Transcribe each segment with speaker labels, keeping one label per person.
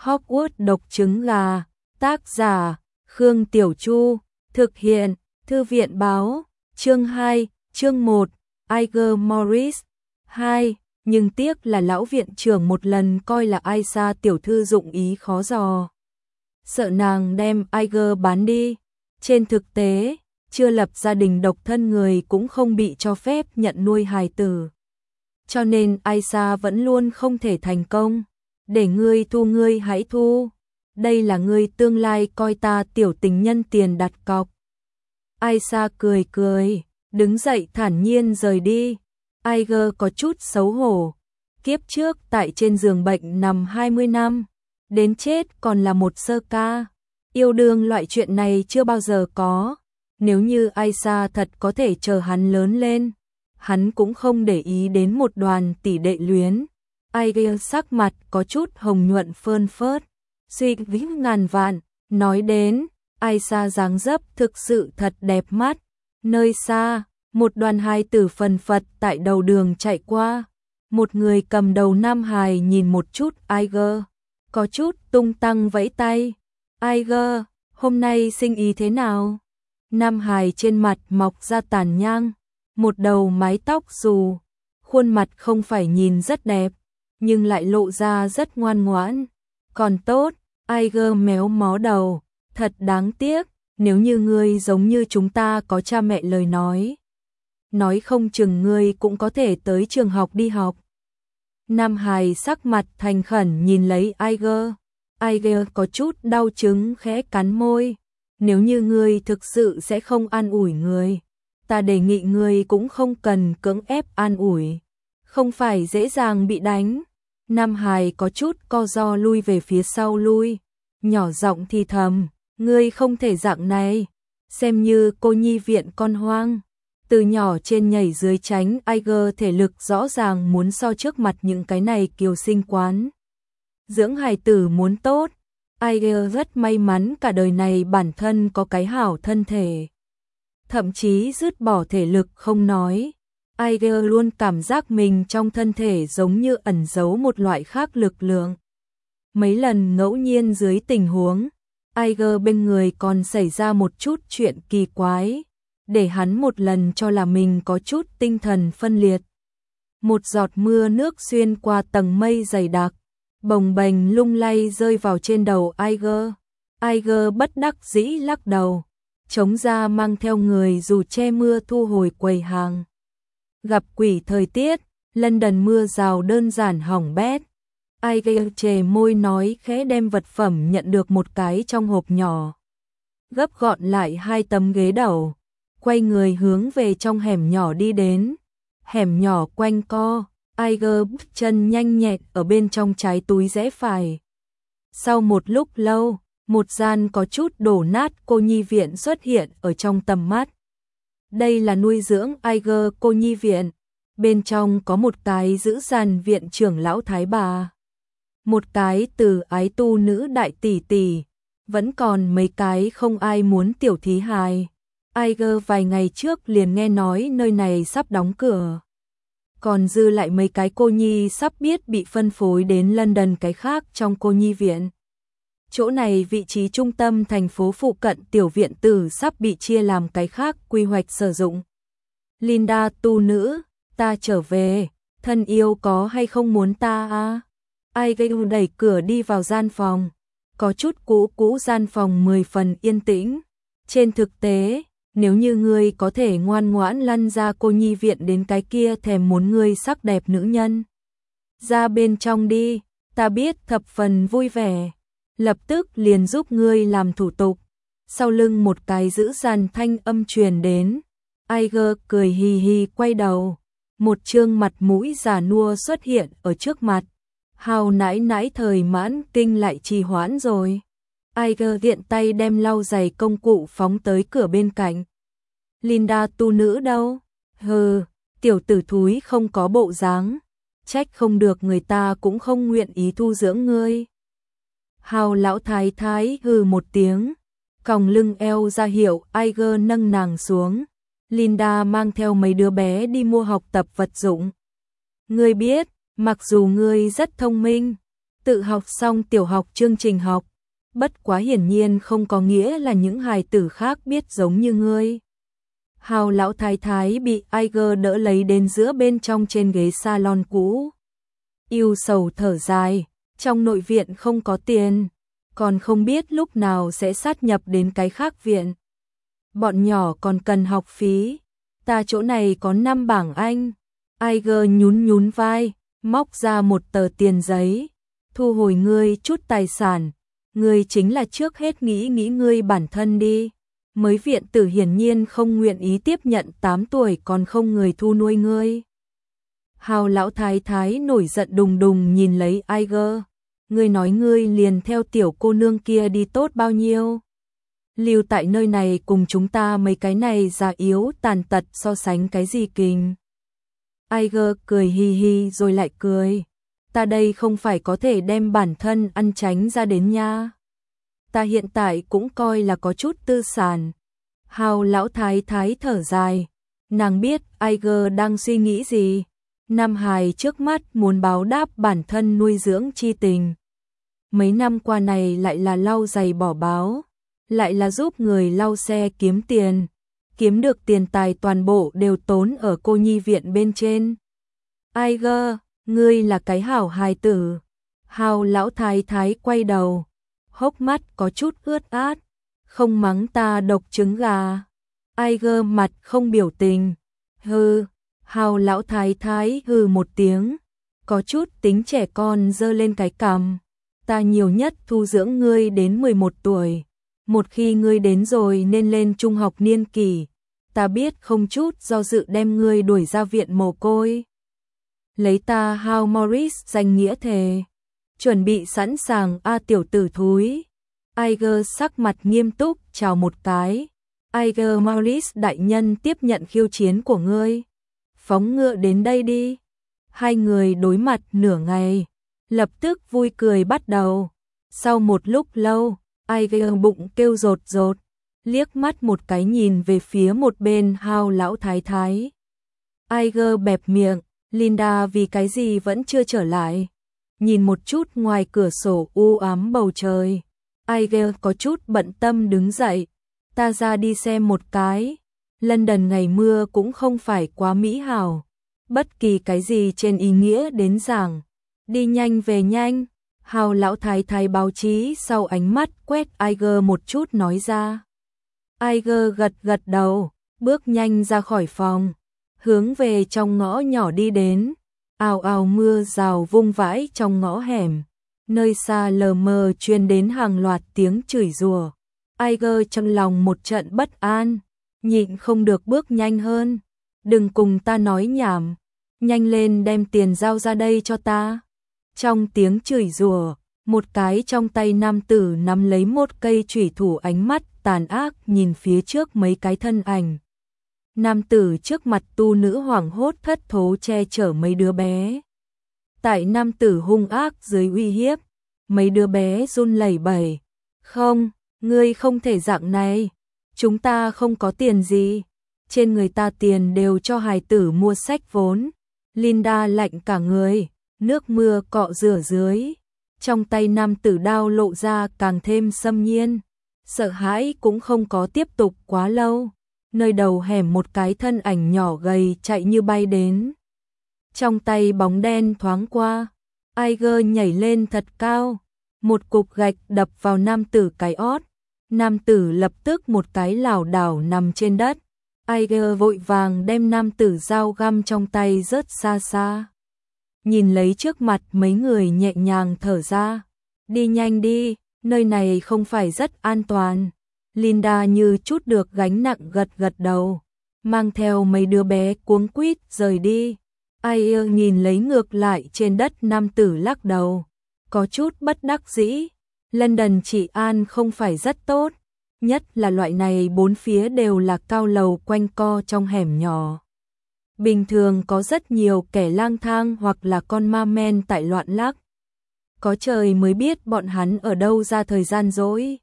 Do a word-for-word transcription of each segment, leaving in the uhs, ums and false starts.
Speaker 1: Hogwarts độc trứng gà, tác giả, Khương Tiểu Chu, thực hiện, Thư viện báo, chương hai, chương một, Iger Morris, hai, nhưng tiếc là lão viện trưởng một lần coi là Aisha tiểu thư dụng ý khó dò. Sợ nàng đem Iger bán đi, trên thực tế, chưa lập gia đình độc thân người cũng không bị cho phép nhận nuôi hài tử. Cho nên Aisha vẫn luôn không thể thành công. Để ngươi thu ngươi hãy thu. Đây là ngươi tương lai coi ta tiểu tình nhân tiền đặt cọc. Aisha cười cười, đứng dậy thản nhiên rời đi. Iger có chút xấu hổ. Kiếp trước tại trên giường bệnh nằm hai mươi năm, đến chết còn là một sơ ca. Yêu đương loại chuyện này chưa bao giờ có. Nếu như Aisha thật có thể chờ hắn lớn lên, hắn cũng không để ý đến một đoàn tỷ đệ luyến. Iger sắc mặt có chút hồng nhuận phơn phớt, suy nghĩ ngàn vạn, nói đến, Aisha dáng dấp thực sự thật đẹp mắt. Nơi xa, một đoàn hài tử phần phật tại đầu đường chạy qua, một người cầm đầu nam hài nhìn một chút Iger, có chút tung tăng vẫy tay. Iger, hôm nay sinh ý thế nào? Nam hài trên mặt mọc ra tàn nhang, một đầu mái tóc xù, khuôn mặt không phải nhìn rất đẹp, nhưng lại lộ ra rất ngoan ngoãn. Còn tốt, Iger méo mó đầu, thật đáng tiếc, nếu như ngươi giống như chúng ta có cha mẹ lời nói. Nói không chừng ngươi cũng có thể tới trường học đi học. Nam hài sắc mặt thành khẩn nhìn lấy Iger. Iger có chút đau chứng khẽ cắn môi. Nếu như ngươi thực sự sẽ không an ủi người, ta đề nghị ngươi cũng không cần cưỡng ép an ủi. Không phải dễ dàng bị đánh. Nam hài có chút co ro lui về phía sau lui, nhỏ giọng thì thầm, ngươi không thể dạng này, xem như cô nhi viện con hoang. Từ nhỏ trên nhảy dưới tránh, Iger thể lực rõ ràng muốn so trước mặt những cái này kiều sinh quán. Dưỡng hài tử muốn tốt, Iger rất may mắn cả đời này bản thân có cái hảo thân thể. Thậm chí dứt bỏ thể lực không nói, Iger luôn cảm giác mình trong thân thể giống như ẩn giấu một loại khác lực lượng. Mấy lần ngẫu nhiên dưới tình huống, Iger bên người còn xảy ra một chút chuyện kỳ quái, để hắn một lần cho là mình có chút tinh thần phân liệt. Một giọt mưa nước xuyên qua tầng mây dày đặc, bồng bềnh lung lay rơi vào trên đầu Iger. Iger bất đắc dĩ lắc đầu, chống ra mang theo người dù che mưa thu hồi quầy hàng. Gặp quỷ thời tiết, London mưa rào đơn giản hỏng bét. Iger chề môi nói khẽ đem vật phẩm nhận được một cái trong hộp nhỏ. Gấp gọn lại hai tấm ghế đầu, quay người hướng về trong hẻm nhỏ đi đến. Hẻm nhỏ quanh co, Iger bước chân nhanh nhẹn ở bên trong trái túi rẽ phải. Sau một lúc lâu, một gian có chút đổ nát cô nhi viện xuất hiện ở trong tầm mắt. Đây là nuôi dưỡng Iger cô nhi viện. Bên trong có một cái giữ dàn viện trưởng lão thái bà, một cái từ ái tu nữ đại tỷ tỷ, vẫn còn mấy cái không ai muốn tiểu thí hài. Iger vài ngày trước liền nghe nói nơi này sắp đóng cửa. Còn dư lại mấy cái cô nhi sắp biết bị phân phối đến London cái khác trong cô nhi viện. Chỗ này vị trí trung tâm thành phố phụ cận tiểu viện tử sắp bị chia làm cái khác quy hoạch sử dụng. Linda tu nữ, ta trở về, thân yêu có hay không muốn ta à? Iger đẩy cửa đi vào gian phòng, có chút cũ cũ gian phòng mười phần yên tĩnh. Trên thực tế, nếu như ngươi có thể ngoan ngoãn lăn ra cô nhi viện đến cái kia thèm muốn ngươi sắc đẹp nữ nhân. Ra bên trong đi, ta biết thập phần vui vẻ. Lập tức liền giúp ngươi làm thủ tục. Sau lưng một cái giữ dàn thanh âm truyền đến. Iger cười hì hì quay đầu. Một trương mặt mũi già nua xuất hiện ở trước mặt. Hào nãi nãi thời mãn kinh lại trì hoãn rồi. Iger tiện tay đem lau giày công cụ phóng tới cửa bên cạnh. Linda tu nữ đâu? Hừ, tiểu tử thúi không có bộ dáng. Trách không được người ta cũng không nguyện ý thu dưỡng ngươi. Hào lão thái thái hừ một tiếng, còng lưng eo ra hiệu Iger nâng nàng xuống. Linda mang theo mấy đứa bé đi mua học tập vật dụng. Ngươi biết, mặc dù ngươi rất thông minh, tự học xong tiểu học chương trình học, bất quá hiển nhiên không có nghĩa là những hài tử khác biết giống như ngươi. Hào lão thái thái bị Iger đỡ lấy đến giữa bên trong trên ghế salon cũ. Yêu sầu thở dài, trong nội viện không có tiền, còn không biết lúc nào sẽ sát nhập đến cái khác viện. Bọn nhỏ còn cần học phí, ta chỗ này có năm bảng Anh. Iger nhún nhún vai, móc ra một tờ tiền giấy, thu hồi ngươi chút tài sản, ngươi chính là trước hết nghĩ nghĩ ngươi bản thân đi. Mới viện tử hiển nhiên không nguyện ý tiếp nhận tám tuổi còn không người thu nuôi ngươi. Hào lão thái thái nổi giận đùng đùng nhìn lấy Iger, ngươi nói ngươi liền theo tiểu cô nương kia đi tốt bao nhiêu. Lưu tại nơi này cùng chúng ta mấy cái này già yếu tàn tật so sánh cái gì kình. Iger cười hi hi rồi lại cười, ta đây không phải có thể đem bản thân ăn tránh ra đến nha. Ta hiện tại cũng coi là có chút tư sản. Hào lão thái thái thở dài, nàng biết Iger đang suy nghĩ gì. Nam hài trước mắt muốn báo đáp bản thân nuôi dưỡng chi tình. Mấy năm qua này lại là lau giày bỏ báo, lại là giúp người lau xe kiếm tiền, kiếm được tiền tài toàn bộ đều tốn ở cô nhi viện bên trên. Iger, ngươi là cái hảo hài tử. Hào lão thái thái quay đầu, hốc mắt có chút ướt át, không mắng ta độc trứng gà. Iger mặt không biểu tình, hừ. Hào lão thái thái hừ một tiếng, có chút tính trẻ con giơ lên cái cằm, ta nhiều nhất thu dưỡng ngươi đến mười một tuổi, một khi ngươi đến rồi nên lên trung học niên kỷ, ta biết không chút do dự đem ngươi đuổi ra viện mồ côi. Lấy ta Hal Morris danh nghĩa thề, chuẩn bị sẵn sàng a tiểu tử thúi. Iger sắc mặt nghiêm túc chào một cái, Iger Morris đại nhân tiếp nhận khiêu chiến của ngươi. Phóng ngựa đến đây đi. Hai người đối mặt nửa ngày, lập tức vui cười bắt đầu. Sau một lúc lâu, Iger bụng kêu rột rột, liếc mắt một cái nhìn về phía một bên Hao lão thái thái. Iger bẹp miệng, Linda vì cái gì vẫn chưa trở lại. Nhìn một chút ngoài cửa sổ u ám bầu trời, Iger có chút bận tâm đứng dậy, ta ra đi xem một cái. London ngày mưa cũng không phải quá mỹ hảo, bất kỳ cái gì trên ý nghĩa đến giảng, đi nhanh về nhanh. Hào lão thái thái báo chí sau ánh mắt quét Iger một chút nói ra. Iger gật gật đầu, bước nhanh ra khỏi phòng, hướng về trong ngõ nhỏ đi đến. Ào ào mưa rào vung vãi trong ngõ hẻm, nơi xa lờ mờ truyền đến hàng loạt tiếng chửi rủa. Iger trong lòng một trận bất an, nhịn không được bước nhanh hơn. Đừng cùng ta nói nhảm, nhanh lên đem tiền giao ra đây cho ta. Trong tiếng chửi rủa, một cái trong tay nam tử nắm lấy một cây chủy thủ, ánh mắt tàn ác nhìn phía trước mấy cái thân ảnh. Nam tử trước mặt tu nữ hoảng hốt thất thố che chở mấy đứa bé. Tại nam tử hung ác dưới uy hiếp, mấy đứa bé run lẩy bẩy. Không, ngươi không thể dạng này. Chúng ta không có tiền gì. Trên người ta tiền đều cho hài tử mua sách vốn. Linda lạnh cả người, nước mưa cọ rửa dưới. Trong tay nam tử đao lộ ra càng thêm xâm nhiên. Sợ hãi cũng không có tiếp tục quá lâu. Nơi đầu hẻm một cái thân ảnh nhỏ gầy chạy như bay đến. Trong tay bóng đen thoáng qua, Iger nhảy lên thật cao, một cục gạch đập vào nam tử cái ót. Nam tử lập tức một cái lảo đảo nằm trên đất. Iger vội vàng đem nam tử dao găm trong tay rớt xa xa. Nhìn lấy trước mặt mấy người nhẹ nhàng thở ra. Đi nhanh đi, nơi này không phải rất an toàn. Linda như chút được gánh nặng gật gật đầu, mang theo mấy đứa bé cuống quýt rời đi. Iger nhìn lấy ngược lại trên đất nam tử lắc đầu, có chút bất đắc dĩ. London trị an không phải rất tốt, nhất là loại này bốn phía đều là cao lầu quanh co trong hẻm nhỏ. Bình thường có rất nhiều kẻ lang thang hoặc là con ma men tại loạn lắc. Có trời mới biết bọn hắn ở đâu ra thời gian rỗi.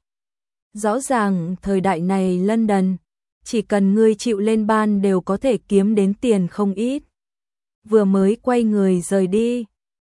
Speaker 1: Rõ ràng thời đại này London, chỉ cần ngươi chịu lên ban đều có thể kiếm đến tiền không ít. Vừa mới quay người rời đi,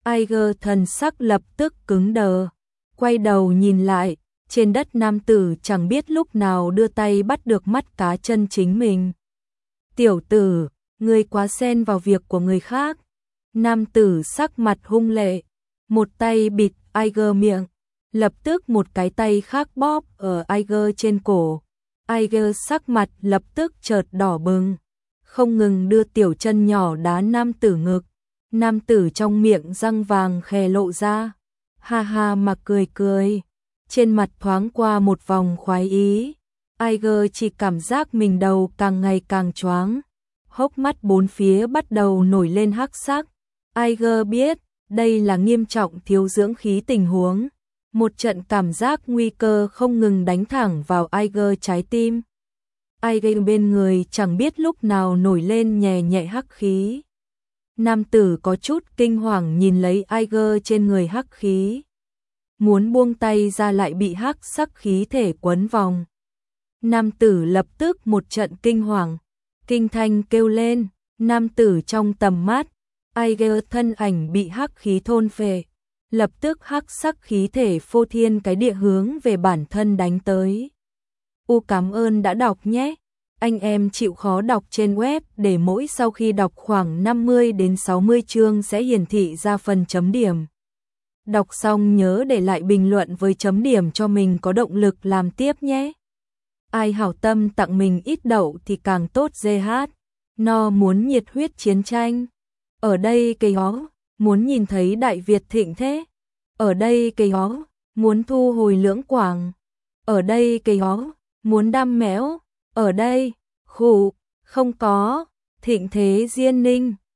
Speaker 1: Iger thần sắc lập tức cứng đờ, quay đầu nhìn lại, trên đất nam tử chẳng biết lúc nào đưa tay bắt được mắt cá chân chính mình. Tiểu tử, ngươi quá xen vào việc của người khác. Nam tử sắc mặt hung lệ, một tay bịt Iger miệng, lập tức một cái tay khác bóp ở Iger trên cổ. Iger sắc mặt lập tức chợt đỏ bừng, không ngừng đưa tiểu chân nhỏ đá nam tử ngực. Nam tử trong miệng răng vàng khè lộ ra, ha ha mà cười cười, trên mặt thoáng qua một vòng khoái ý. Iger chỉ cảm giác mình đầu càng ngày càng choáng, hốc mắt bốn phía bắt đầu nổi lên hắc sắc. Iger biết, đây là nghiêm trọng thiếu dưỡng khí tình huống. Một trận cảm giác nguy cơ không ngừng đánh thẳng vào Iger trái tim. Iger bên người chẳng biết lúc nào nổi lên nhẹ nhẹ hắc khí. Nam tử có chút kinh hoàng nhìn lấy Iger trên người hắc khí, muốn buông tay ra lại bị hắc sắc khí thể quấn vòng. Nam tử lập tức một trận kinh hoàng, kinh thanh kêu lên. Nam tử trong tầm mắt, Iger thân ảnh bị hắc khí thôn phệ, lập tức hắc sắc khí thể phô thiên cái địa hướng về bản thân đánh tới. U cảm ơn đã đọc nhé. Anh em chịu khó đọc trên web để mỗi sau khi đọc khoảng năm mươi đến sáu mươi chương sẽ hiển thị ra phần chấm điểm. Đọc xong nhớ để lại bình luận với chấm điểm cho mình có động lực làm tiếp nhé. Ai hảo tâm tặng mình ít đậu thì càng tốt. giê hát No muốn nhiệt huyết chiến tranh. Ở đây cây hó, muốn nhìn thấy Đại Việt thịnh thế. Ở đây cây hó, muốn thu hồi Lưỡng Quảng. Ở đây cây hó, muốn đam méo. Ở đây, khụ, không có, thịnh thế Diên Ninh.